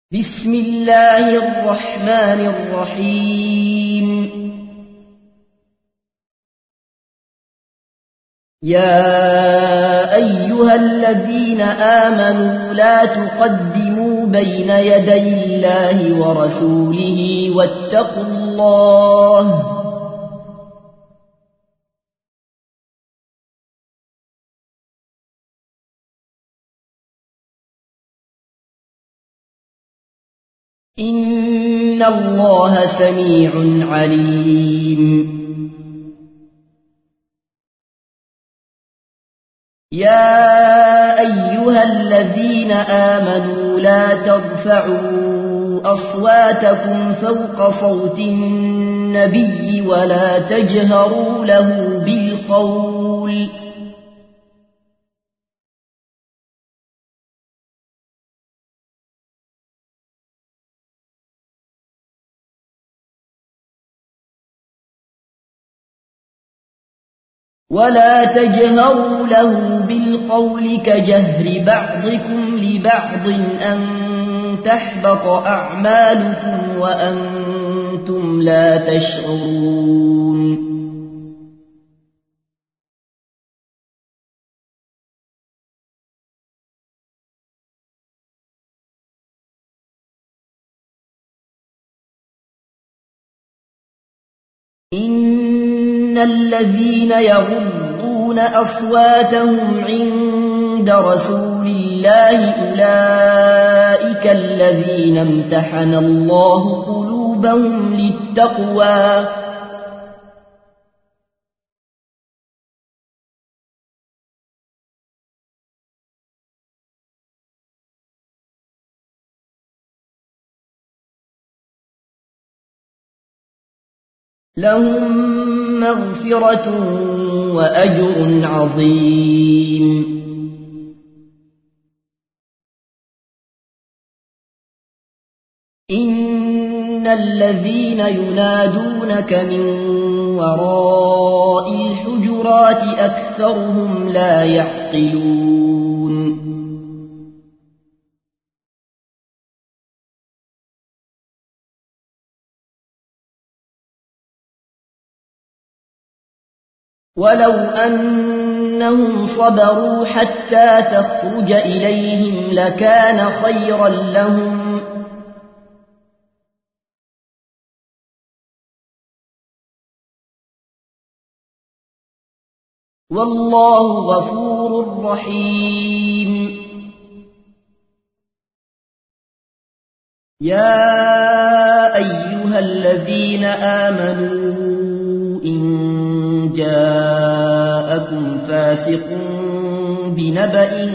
بسم الله الرحمن الرحيم. يا أيها الذين آمنوا لا تقدموا بين يدي الله ورسوله واتقوا الله إن الله سميع عليم. يا أيها الذين آمنوا لا ترفعوا أصواتكم فوق صوت النبي ولا تجهروا له بالقول كجهر بعضكم لبعض أن تحبط أعمالكم وأنتم لا تشعرون. إن الذين يغضون أصواتهم عند رسول الله أولئك الذين امتحن الله قلوبهم للتقوى لهم مغفرة وأجر عظيم. إن الذين ينادونك من وراء الحجرات أكثرهم لا يعقلون. ولو أنهم صبروا حتى تخرج إليهم لكان خيرا لهم والله غفور رحيم. يا أيها الذين آمنوا إن جاءكم فاسق بنبأ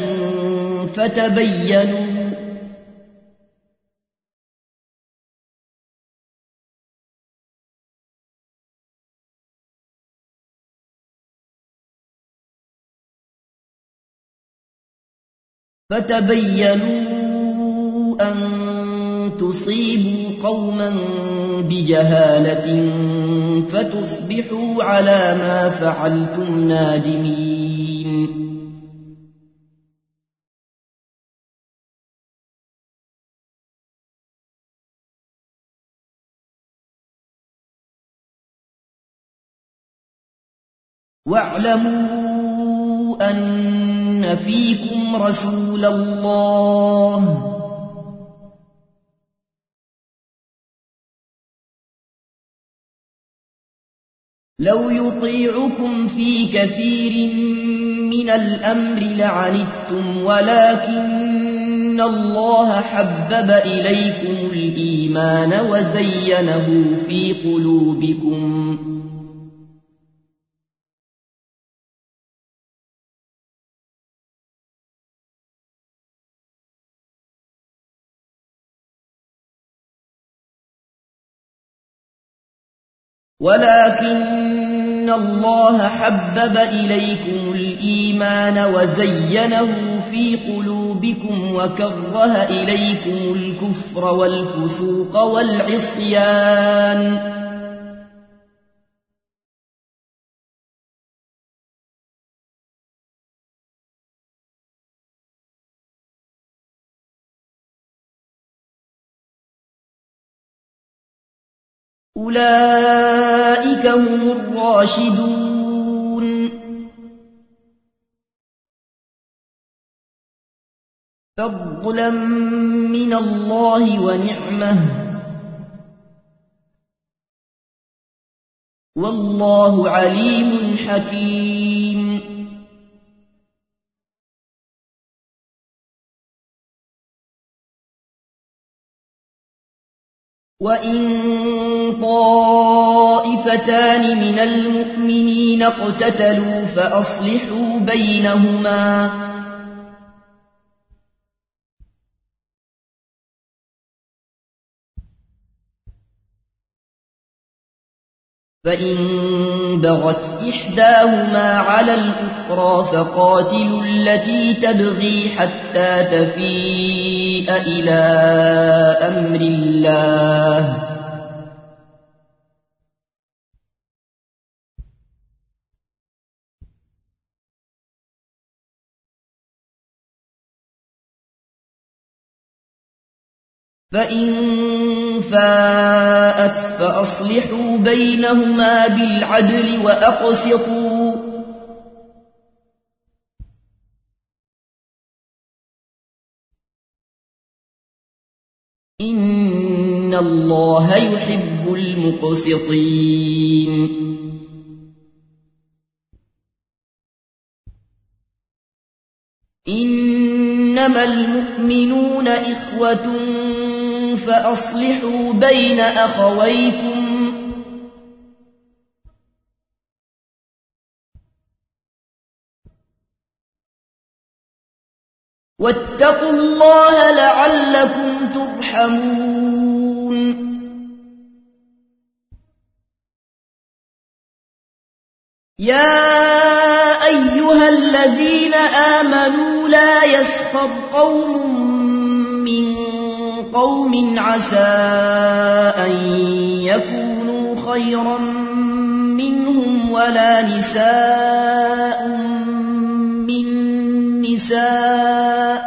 فتبينوا أن تصيبوا قوما بجهالة فتصبحوا على ما فعلتم نادمين. واعلموا أن فيكم رسول الله لو يطيعكم في كثير من الأمر لعنتم ولكن الله حبب إليكم الإيمان وزينه في قلوبكم وكره إليكم الكفر والفسوق والعصيان أولئك هم الراشدون فضلا من الله ونعمه والله عليم حكيم وإن طائفتان من المؤمنين اقتتلوا فأصلحوا بينهما فإن بغت إحداهما على الأخرى فقاتلوا التي تبغي حتى تفيء إلى أمر الله فإن فاءت فأصلحوا بينهما بالعدل وأقسطوا إن الله يحب المقسطين إنما المؤمنون إخوة فأصلحوا بين أخويكم واتقوا الله لعلكم ترحمون يا أيها الذين آمنوا لا يسخر قوم من قوم عسى أن يكونوا خيرا منهم ولا نساء من نساء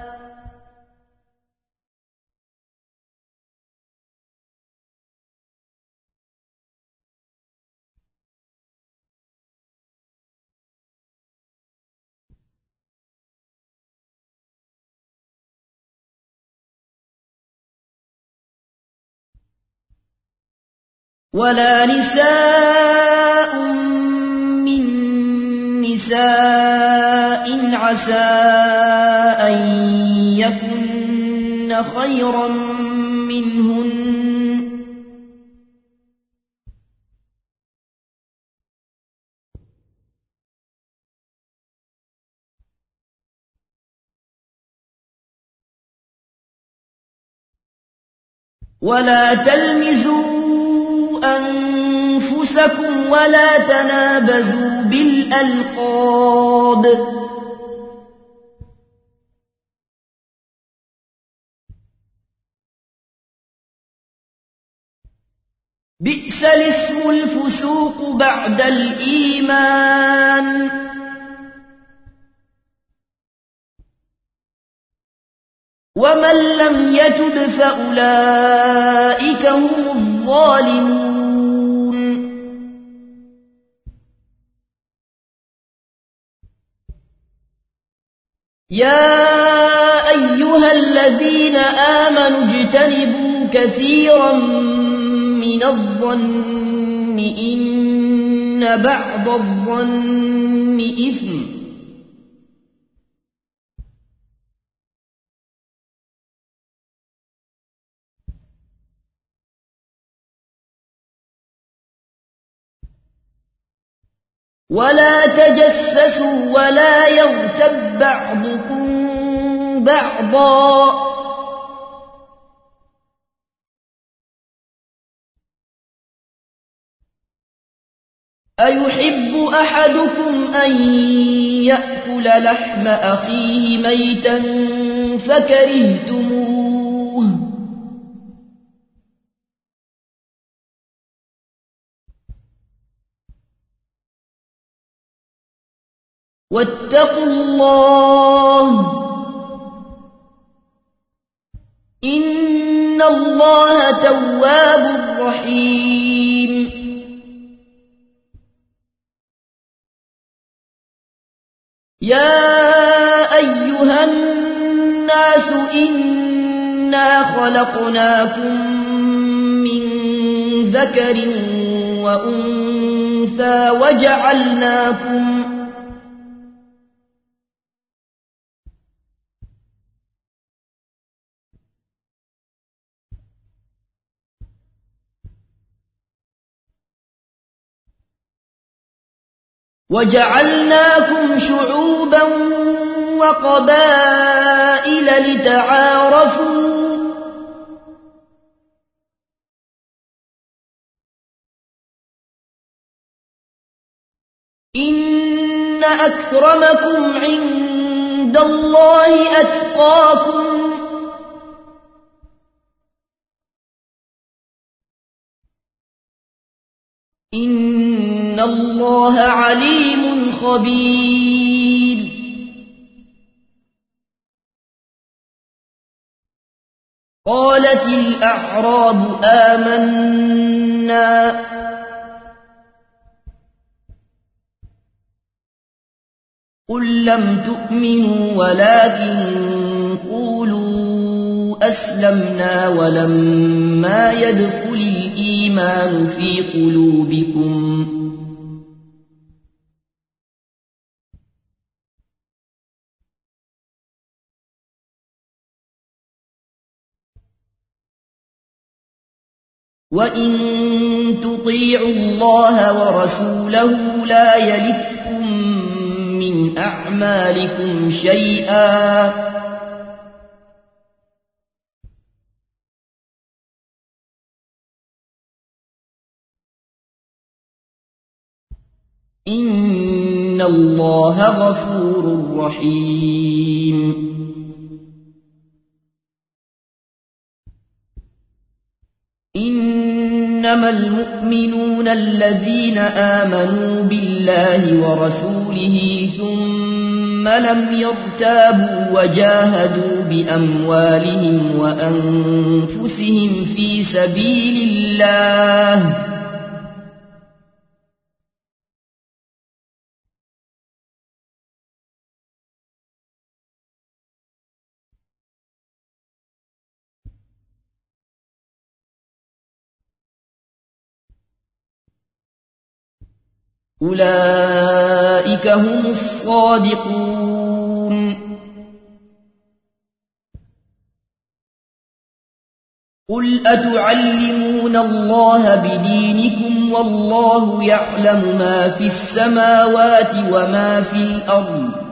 ولا نساء من نساء عسى أن يكن خيرا منهن ولا تلمزوا أنفسكم ولا تنابزوا بالألقاب بئس الاسم الفسوق بعد الإيمان ومن لم يتب فأولئك هم الظالمون يا أيها الذين آمنوا اجتنبوا كثيرا من الظن إن بعض الظن إثم ولا تجسسوا ولا يغتب بعضكم بعضا أيحب أحدكم أن يأكل لحم أخيه ميتا فكرهتموه واتقوا الله إن الله تواب رحيم يا أيها الناس إنا خلقناكم من ذكر وأنثى وجعلناكم شعوبا وقبائل لتعارفوا إن أكرمكم عند الله أتقاكم إن الله عليم خبير قالت الأعراب آمنا قل لم تؤمنوا ولكن قولوا أسلمنا ولما يدخل الإيمان في قلوبكم وإن تطيعوا الله ورسوله لا يلتكم من أعمالكم شيئا إن الله غفور رحيم إنما المؤمنون الذين آمنوا بالله ورسوله ثم لم يرتابوا وجاهدوا بأموالهم وأنفسهم في سبيل الله أولئك هم الصادقون قل أتعلمون الله بدينكم والله يعلم ما في السماوات وما في الأرض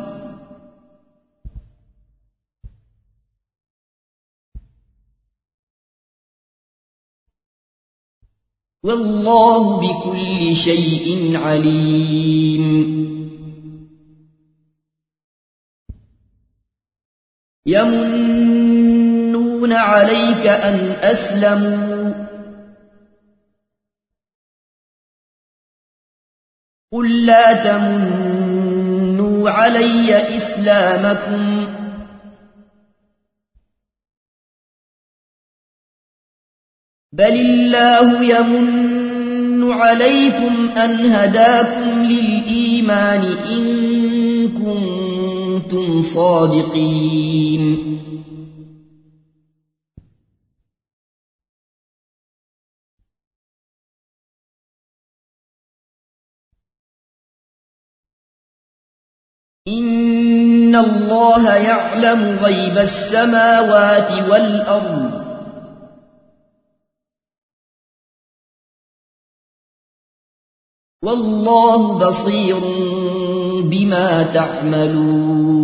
والله بكل شيء عليم يمنون عليك أن أسلموا قل لا تمنوا علي إسلامكم بل الله يمن عليكم أن هداكم للإيمان إن كنتم صادقين إن الله يعلم غيب السماوات والأرض والله بصير بما تعملون